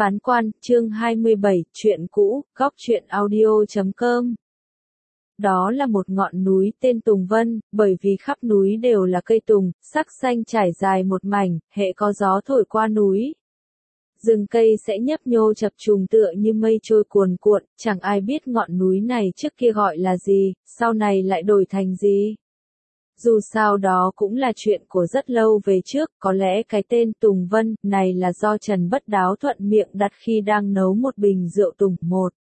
Phán quan, chương 27, chuyện cũ, góc truyện audio.com. Đó là một ngọn núi tên Tùng Vân, bởi vì khắp núi đều là cây tùng, sắc xanh trải dài một mảnh, hễ có gió thổi qua núi. Rừng cây sẽ nhấp nhô chập trùng tựa như mây trôi cuồn cuộn, chẳng ai biết ngọn núi này trước kia gọi là gì, sau này lại đổi thành gì. Dù sao đó cũng là chuyện của rất lâu về trước, có lẽ cái tên Tùng Vân này là do Trần Bất Đáo thuận miệng đặt khi đang nấu một bình rượu tùng một.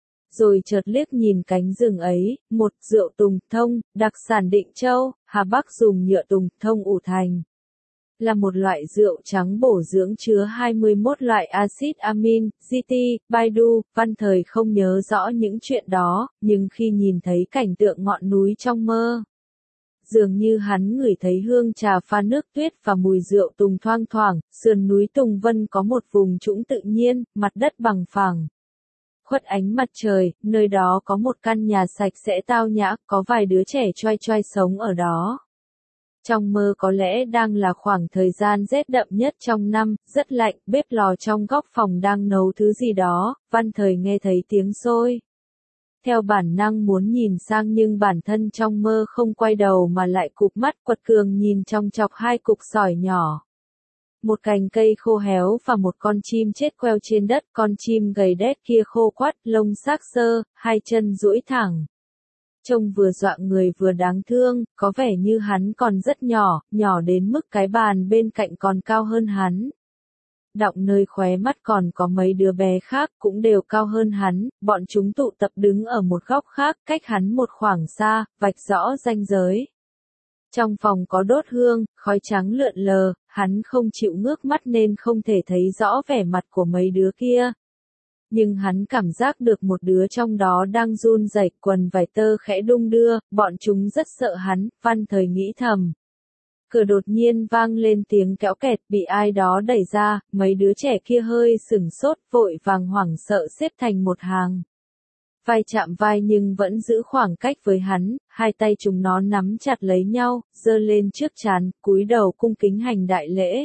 Rồi chợt liếc nhìn cánh rừng ấy, một rượu tùng thông, đặc sản Định Châu, Hà Bắc dùng nhựa tùng thông ủ thành. Là một loại rượu trắng bổ dưỡng chứa 21 loại axit amin, GT, Baidu, Văn Thời không nhớ rõ những chuyện đó, nhưng khi nhìn thấy cảnh tượng ngọn núi trong mơ, dường như hắn ngửi thấy hương trà pha nước tuyết và mùi rượu tùng thoang thoảng, sườn núi Tùng Vân có một vùng trũng tự nhiên, mặt đất bằng phẳng. Khuất ánh mặt trời, nơi đó có một căn nhà sạch sẽ tao nhã, có vài đứa trẻ choai choai sống ở đó. Trong mơ có lẽ đang là khoảng thời gian rét đậm nhất trong năm, rất lạnh, bếp lò trong góc phòng đang nấu thứ gì đó, Văn Thời nghe thấy tiếng sôi. Theo bản năng muốn nhìn sang nhưng bản thân trong mơ không quay đầu mà lại cụp mắt quật cường nhìn trong chọc hai cục sỏi nhỏ. Một cành cây khô héo và một con chim chết queo trên đất, con chim gầy đét kia khô quắt, lông xác xơ, hai chân duỗi thẳng. Trông vừa dọa người vừa đáng thương, có vẻ như hắn còn rất nhỏ, nhỏ đến mức cái bàn bên cạnh còn cao hơn hắn. Đọng nơi khóe mắt còn có mấy đứa bé khác cũng đều cao hơn hắn, bọn chúng tụ tập đứng ở một góc khác, cách hắn một khoảng xa, vạch rõ ranh giới. Trong phòng có đốt hương, khói trắng lượn lờ, hắn không chịu ngước mắt nên không thể thấy rõ vẻ mặt của mấy đứa kia. Nhưng hắn cảm giác được một đứa trong đó đang run rẩy, quần vải tơ khẽ đung đưa, bọn chúng rất sợ hắn, Văn Thời nghĩ thầm. Cửa đột nhiên vang lên tiếng kéo kẹt, bị ai đó đẩy ra, mấy đứa trẻ kia hơi sửng sốt, vội vàng hoảng sợ xếp thành một hàng. Vai chạm vai nhưng vẫn giữ khoảng cách với hắn, hai tay chúng nó nắm chặt lấy nhau, giơ lên trước trán, cúi đầu cung kính hành đại lễ.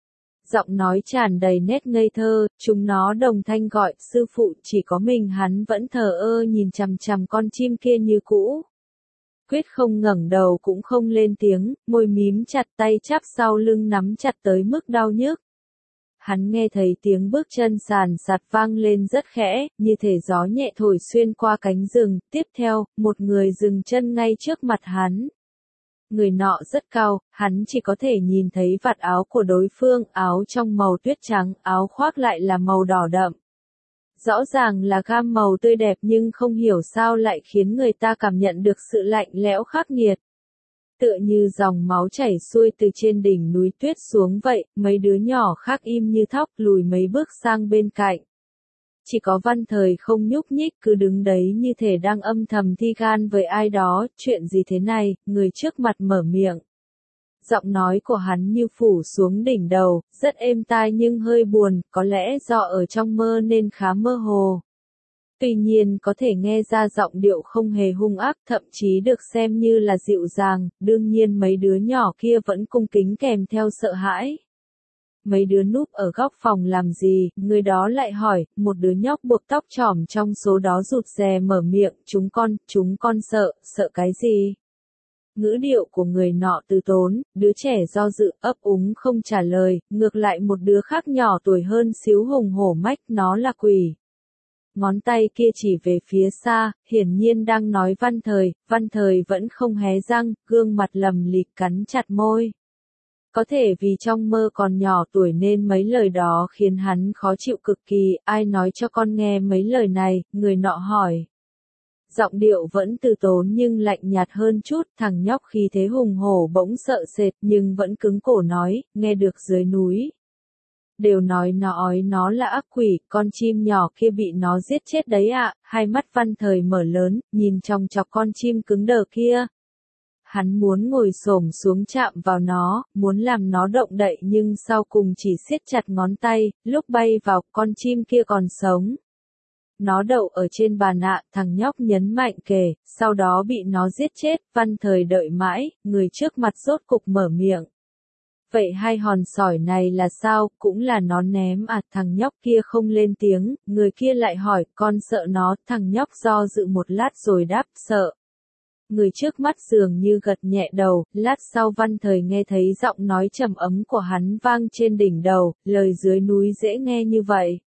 Giọng nói tràn đầy nét ngây thơ, chúng nó đồng thanh gọi, sư phụ, chỉ có mình hắn vẫn thờ ơ nhìn chằm chằm con chim kia như cũ. Quyết không ngẩng đầu cũng không lên tiếng, môi mím chặt, tay chắp sau lưng nắm chặt tới mức đau nhức. Hắn nghe thấy tiếng bước chân sàn sạt vang lên rất khẽ, như thể gió nhẹ thổi xuyên qua cánh rừng, tiếp theo, một người dừng chân ngay trước mặt hắn. Người nọ rất cao, hắn chỉ có thể nhìn thấy vạt áo của đối phương, áo trong màu tuyết trắng, áo khoác lại là màu đỏ đậm. Rõ ràng là gam màu tươi đẹp nhưng không hiểu sao lại khiến người ta cảm nhận được sự lạnh lẽo khắc nghiệt. Tựa như dòng máu chảy xuôi từ trên đỉnh núi tuyết xuống vậy, mấy đứa nhỏ khác im như thóc lùi mấy bước sang bên cạnh. Chỉ có Văn Thời không nhúc nhích cứ đứng đấy như thể đang âm thầm thi gan với ai đó, chuyện gì thế này, người trước mặt mở miệng. Giọng nói của hắn như phủ xuống đỉnh đầu, rất êm tai nhưng hơi buồn, có lẽ do ở trong mơ nên khá mơ hồ. Tuy nhiên có thể nghe ra giọng điệu không hề hung ác, thậm chí được xem như là dịu dàng, đương nhiên mấy đứa nhỏ kia vẫn cung kính kèm theo sợ hãi. Mấy đứa núp ở góc phòng làm gì, người đó lại hỏi, một đứa nhóc buộc tóc trỏm trong số đó rụt rè mở miệng, chúng con sợ cái gì? Ngữ điệu của người nọ từ tốn, đứa trẻ do dự ấp úng không trả lời, ngược lại một đứa khác nhỏ tuổi hơn xíu hùng hổ mách, nó là quỷ. Ngón tay kia chỉ về phía xa, hiển nhiên đang nói Văn Thời vẫn không hé răng, gương mặt lầm lịt cắn chặt môi. Có thể vì trong mơ còn nhỏ tuổi nên mấy lời đó khiến hắn khó chịu cực kỳ, ai nói cho con nghe mấy lời này, người nọ hỏi. Giọng điệu vẫn từ tốn nhưng lạnh nhạt hơn chút, thằng nhóc khí thế hùng hổ bỗng sợ sệt nhưng vẫn cứng cổ nói, nghe được dưới núi. Đều nói nó là ác quỷ, con chim nhỏ kia bị nó giết chết đấy ạ, hai mắt Văn Thời mở lớn, nhìn trong chọc con chim cứng đờ kia. Hắn muốn ngồi xổm xuống chạm vào nó, muốn làm nó động đậy nhưng sau cùng chỉ siết chặt ngón tay, lúc bay vào, con chim kia còn sống. Nó đậu ở trên bàn ạ, thằng nhóc nhấn mạnh kể, sau đó bị nó giết chết, Văn Thời đợi mãi, người trước mặt rốt cục mở miệng. Vậy hai hòn sỏi này là sao, cũng là nó ném à? Thằng nhóc kia không lên tiếng, người kia lại hỏi, con sợ nó, thằng nhóc do dự một lát rồi đáp, sợ. Người trước mắt dường như gật nhẹ đầu, lát sau Văn Thời nghe thấy giọng nói trầm ấm của hắn vang trên đỉnh đầu, lời dưới núi dễ nghe như vậy.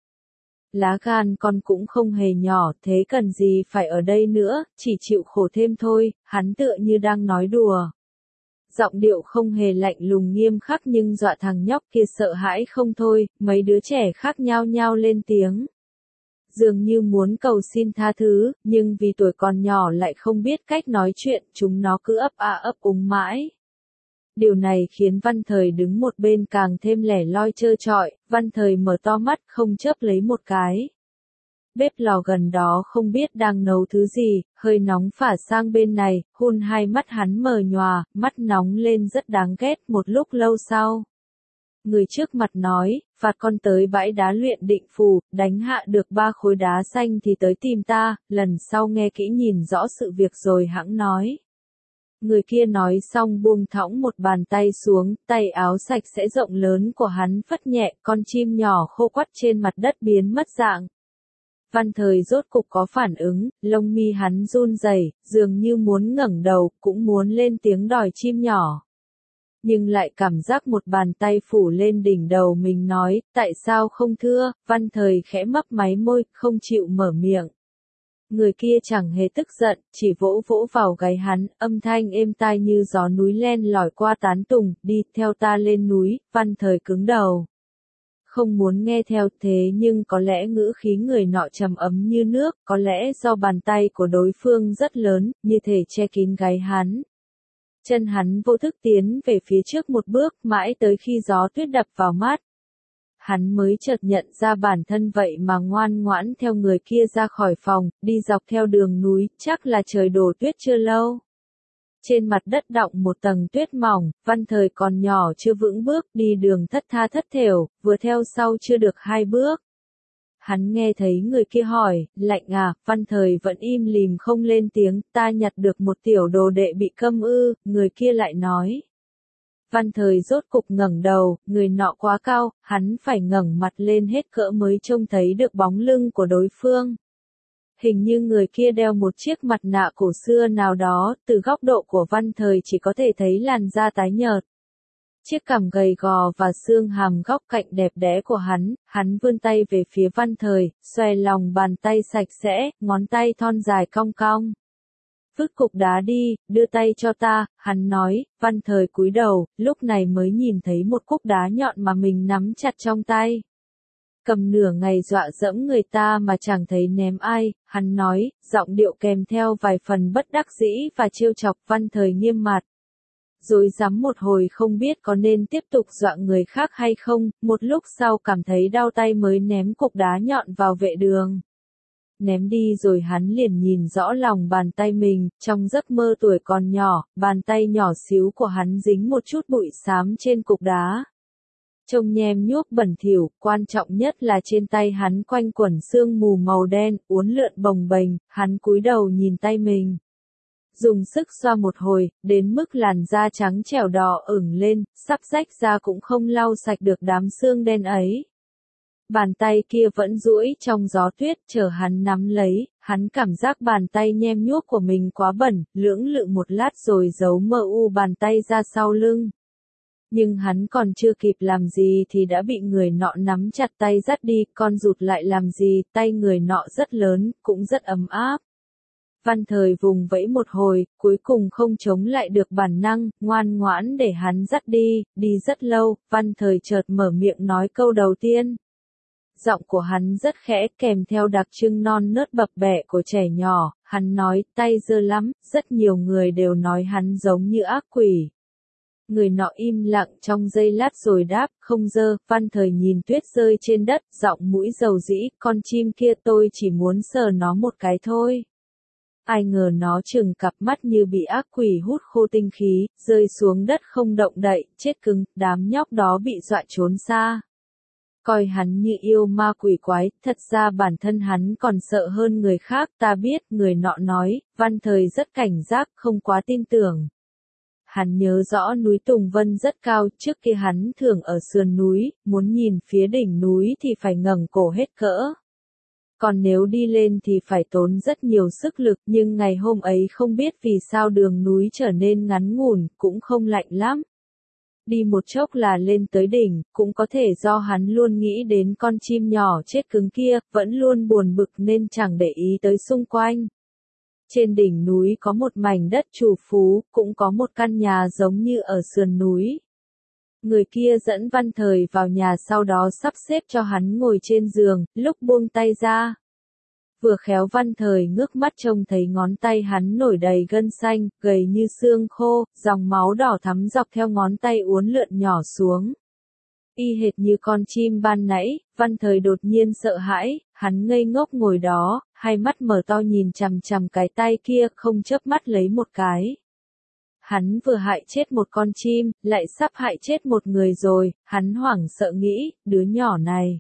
Lá gan con cũng không hề nhỏ, thế cần gì phải ở đây nữa, chỉ chịu khổ thêm thôi, hắn tựa như đang nói đùa. Giọng điệu không hề lạnh lùng nghiêm khắc nhưng dọa thằng nhóc kia sợ hãi không thôi, mấy đứa trẻ khác nhao nhao lên tiếng. Dường như muốn cầu xin tha thứ, nhưng vì tuổi còn nhỏ lại không biết cách nói chuyện, chúng nó cứ ấp a ấp úng mãi. Điều này khiến Văn Thời đứng một bên càng thêm lẻ loi trơ trọi, Văn Thời mở to mắt không chớp lấy một cái. Bếp lò gần đó không biết đang nấu thứ gì, hơi nóng phả sang bên này, hun hai mắt hắn mờ nhòa, mắt nóng lên rất đáng ghét. Một lúc lâu sau, người trước mặt nói, phạt con tới bãi đá luyện định phù, đánh hạ được 3 khối đá xanh thì tới tìm ta, lần sau nghe kỹ nhìn rõ sự việc rồi hẵng nói. Người kia nói xong buông thõng một bàn tay xuống, tay áo sạch sẽ rộng lớn của hắn phất nhẹ, con chim nhỏ khô quắt trên mặt đất biến mất dạng. Văn Thời rốt cục có phản ứng, lông mi hắn run rẩy, dường như muốn ngẩng đầu, cũng muốn lên tiếng đòi chim nhỏ. Nhưng lại cảm giác một bàn tay phủ lên đỉnh đầu mình nói, tại sao không thưa, Văn Thời khẽ mấp máy môi, không chịu mở miệng. Người kia chẳng hề tức giận, chỉ vỗ vỗ vào gáy hắn, âm thanh êm tai như gió núi len lỏi qua tán tùng, đi theo ta lên núi. Văn Thời cứng đầu. Không muốn nghe theo, thế nhưng có lẽ ngữ khí người nọ trầm ấm như nước, có lẽ do bàn tay của đối phương rất lớn, như thể che kín gáy hắn. Chân hắn vô thức tiến về phía trước một bước, mãi tới khi gió tuyết đập vào mắt. Hắn mới chợt nhận ra bản thân vậy mà ngoan ngoãn theo người kia ra khỏi phòng, đi dọc theo đường núi, chắc là trời đổ tuyết chưa lâu. Trên mặt đất đọng một tầng tuyết mỏng, Văn Thời còn nhỏ chưa vững bước, đi đường thất tha thất thểu, vừa theo sau chưa được 2 bước. Hắn nghe thấy người kia hỏi, lạnh à, Văn Thời vẫn im lìm không lên tiếng, ta nhặt được một tiểu đồ đệ bị câm ư, người kia lại nói. Văn Thời rốt cục ngẩng đầu, người nọ quá cao, hắn phải ngẩng mặt lên hết cỡ mới trông thấy được bóng lưng của đối phương. Hình như người kia đeo một chiếc mặt nạ cổ xưa nào đó, từ góc độ của Văn Thời chỉ có thể thấy làn da tái nhợt. Chiếc cằm gầy gò và xương hàm góc cạnh đẹp đẽ của hắn vươn tay về phía Văn Thời, xòe lòng bàn tay sạch sẽ, ngón tay thon dài cong cong. Vứt cục đá đi, đưa tay cho ta, hắn nói. Văn Thời cúi đầu, lúc này mới nhìn thấy một cục đá nhọn mà mình nắm chặt trong tay. Cầm nửa ngày dọa dẫm người ta mà chẳng thấy ném ai, hắn nói, giọng điệu kèm theo vài phần bất đắc dĩ và trêu chọc. Văn Thời nghiêm mặt. Rồi rắm một hồi không biết có nên tiếp tục dọa người khác hay không, một lúc sau cảm thấy đau tay mới ném cục đá nhọn vào vệ đường. Ném đi rồi hắn liền nhìn rõ lòng bàn tay mình, trong giấc mơ tuổi còn nhỏ, bàn tay nhỏ xíu của hắn dính một chút bụi xám trên cục đá. Trông nhem nhuốc bẩn thỉu, quan trọng nhất là trên tay hắn quanh quẩn sương mù màu đen, uốn lượn bồng bềnh, hắn cúi đầu nhìn tay mình. Dùng sức xoa một hồi, đến mức làn da trắng trẻo đỏ ửng lên, sắp rách ra cũng không lau sạch được đám xương đen ấy. Bàn tay kia vẫn duỗi trong gió tuyết, chờ hắn nắm lấy, hắn cảm giác bàn tay nhem nhuốc của mình quá bẩn, lưỡng lự một lát rồi giấu mờ u bàn tay ra sau lưng. Nhưng hắn còn chưa kịp làm gì thì đã bị người nọ nắm chặt tay dắt đi, con rụt lại làm gì, tay người nọ rất lớn, cũng rất ấm áp. Văn Thời vùng vẫy một hồi, cuối cùng không chống lại được bản năng, ngoan ngoãn để hắn dắt đi, đi rất lâu, Văn Thời chợt mở miệng nói câu đầu tiên. Giọng của hắn rất khẽ, kèm theo đặc trưng non nớt bập bẹ của trẻ nhỏ, hắn nói, tay dơ lắm, rất nhiều người đều nói hắn giống như ác quỷ. Người nọ im lặng trong giây lát rồi đáp, không dơ. Văn Thời nhìn tuyết rơi trên đất, giọng mũi dầu dĩ, con chim kia tôi chỉ muốn sờ nó một cái thôi. Ai ngờ nó trừng cặp mắt như bị ác quỷ hút khô tinh khí, rơi xuống đất không động đậy, chết cứng, đám nhóc đó bị dọa trốn xa. Coi hắn như yêu ma quỷ quái, thật ra bản thân hắn còn sợ hơn người khác, ta biết, người nọ nói. Văn Thời rất cảnh giác, không quá tin tưởng. hắn nhớ rõ núi Tùng Vân rất cao, trước kia hắn thường ở sườn núi, muốn nhìn phía đỉnh núi thì phải ngẩng cổ hết cỡ. Còn nếu đi lên thì phải tốn rất nhiều sức lực, nhưng ngày hôm ấy không biết vì sao đường núi trở nên ngắn ngủn, cũng không lạnh lắm. Đi một chốc là lên tới đỉnh, cũng có thể do hắn luôn nghĩ đến con chim nhỏ chết cứng kia, vẫn luôn buồn bực nên chẳng để ý tới xung quanh. Trên đỉnh núi có một mảnh đất trù phú, cũng có một căn nhà giống như ở sườn núi. Người kia dẫn Văn Thời vào nhà sau đó sắp xếp cho hắn ngồi trên giường, lúc buông tay ra. Vừa khéo Văn Thời ngước mắt trông thấy ngón tay hắn nổi đầy gân xanh, gầy như xương khô, dòng máu đỏ thắm dọc theo ngón tay uốn lượn nhỏ xuống. Y hệt như con chim ban nãy, Văn Thời đột nhiên sợ hãi, hắn ngây ngốc ngồi đó, hai mắt mở to nhìn chằm chằm cái tay kia, không chớp mắt lấy một cái. Hắn vừa hại chết một con chim, lại sắp hại chết một người rồi, hắn hoảng sợ nghĩ, đứa nhỏ này.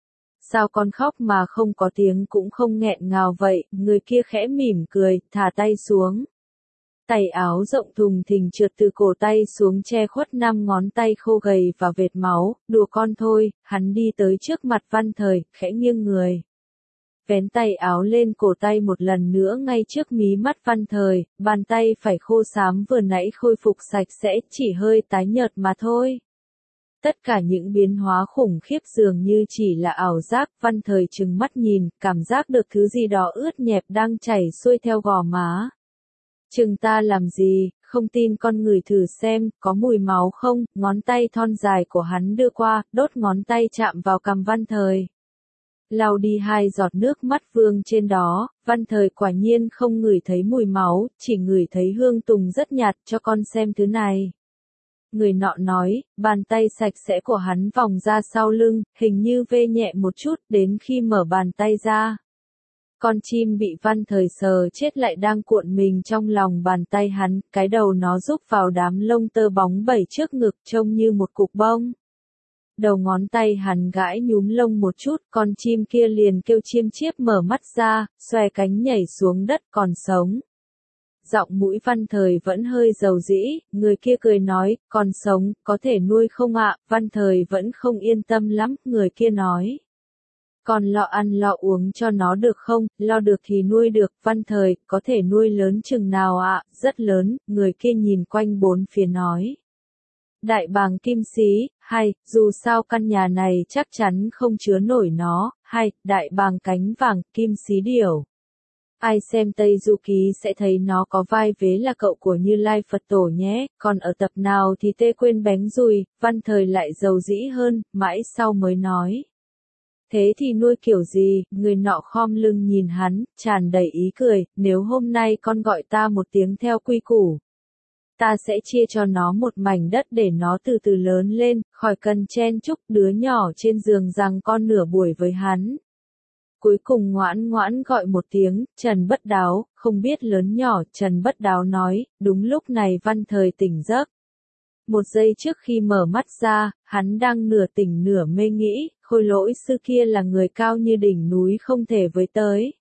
Sao con khóc mà không có tiếng cũng không nghẹn ngào vậy, người kia khẽ mỉm cười, thả tay xuống. Tay áo rộng thùng thình trượt từ cổ tay xuống che khuất 5 ngón tay khô gầy và vệt máu, đùa con thôi, hắn đi tới trước mặt Văn Thời, khẽ nghiêng người. Vén tay áo lên cổ tay một lần nữa ngay trước mí mắt Văn Thời, bàn tay phải khô xám vừa nãy khôi phục sạch sẽ, chỉ hơi tái nhợt mà thôi. Tất cả những biến hóa khủng khiếp dường như chỉ là ảo giác, Văn Thời trừng mắt nhìn, cảm giác được thứ gì đó ướt nhẹp đang chảy xuôi theo gò má. Chừng ta làm gì, không tin con ngửi thử xem, có mùi máu không, ngón tay thon dài của hắn đưa qua, đốt ngón tay chạm vào cằm Văn Thời. Lau đi 2 giọt nước mắt vương trên đó, Văn Thời quả nhiên không ngửi thấy mùi máu, chỉ ngửi thấy hương tùng rất nhạt, cho con xem thứ này. Người nọ nói, bàn tay sạch sẽ của hắn vòng ra sau lưng, hình như vê nhẹ một chút, đến khi mở bàn tay ra. Con chim bị Văn Thời sờ chết lại đang cuộn mình trong lòng bàn tay hắn, cái đầu nó rúc vào đám lông tơ bóng bẩy trước ngực trông như một cục bông. Đầu ngón tay hắn gãi nhúm lông một chút, con chim kia liền kêu chiêm chiếp mở mắt ra, xòe cánh nhảy xuống đất còn sống. Giọng mũi Văn Thời vẫn hơi dầu dĩ, người kia cười nói, còn sống, có thể nuôi không ạ, Văn Thời vẫn không yên tâm lắm, người kia nói. Còn lo ăn lo uống cho nó được không, lo được thì nuôi được, Văn Thời, có thể nuôi lớn chừng nào ạ, rất lớn, người kia nhìn quanh bốn phía nói. Đại bàng kim xí, hay, dù sao căn nhà này chắc chắn không chứa nổi nó, hay, đại bàng cánh vàng, kim xí điểu. Ai xem Tây Du Ký sẽ thấy nó có vai vế là cậu của Như Lai Phật Tổ nhé, còn ở tập nào thì tê quên bánh rùi, Văn Thời lại dầu dĩ hơn, mãi sau mới nói. Thế thì nuôi kiểu gì, người nọ khom lưng nhìn hắn, tràn đầy ý cười, nếu hôm nay con gọi ta một tiếng theo quy củ. Ta sẽ chia cho nó một mảnh đất để nó từ từ lớn lên, khỏi cần chen chúc đứa nhỏ trên giường rằng con nửa buổi với hắn. Cuối cùng ngoãn ngoãn gọi một tiếng, Trần Bất Đáo, không biết lớn nhỏ, Trần Bất Đáo nói, đúng lúc này Văn Thời tỉnh giấc. Một giây trước khi mở mắt ra, hắn đang nửa tỉnh nửa mê nghĩ, Khôi Lỗi sư kia là người cao như đỉnh núi không thể với tới.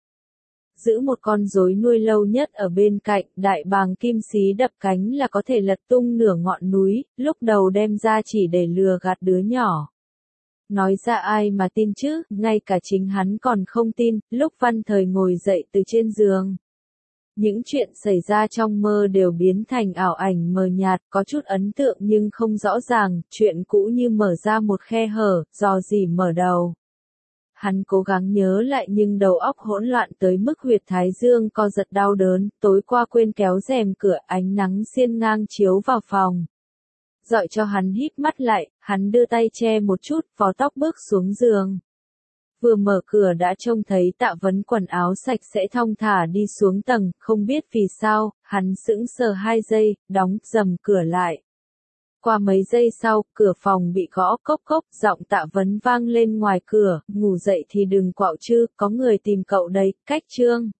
Giữ một con rối nuôi lâu nhất ở bên cạnh, đại bàng kim xí đập cánh là có thể lật tung nửa ngọn núi, lúc đầu đem ra chỉ để lừa gạt đứa nhỏ. Nói ra ai mà tin chứ, ngay cả chính hắn còn không tin, lúc Văn Thời ngồi dậy từ trên giường. Những chuyện xảy ra trong mơ đều biến thành ảo ảnh mờ nhạt, có chút ấn tượng nhưng không rõ ràng, chuyện cũ như mở ra một khe hở, dò dỉ mở đầu. Hắn cố gắng nhớ lại nhưng đầu óc hỗn loạn tới mức huyệt thái dương co giật đau đớn, tối qua quên kéo rèm cửa, ánh nắng xiên ngang chiếu vào phòng. Dọi cho hắn híp mắt lại, hắn đưa tay che một chút, vò tóc bước xuống giường. Vừa mở cửa đã trông thấy Tạ Vấn quần áo sạch sẽ thong thả đi xuống tầng, không biết vì sao, hắn sững sờ 2 giây, đóng dầm cửa lại. Qua mấy giây sau, cửa phòng bị gõ cốc cốc, giọng Tạ Vấn vang lên ngoài cửa, ngủ dậy thì đừng quạo chứ, có người tìm cậu đây, cách Trương.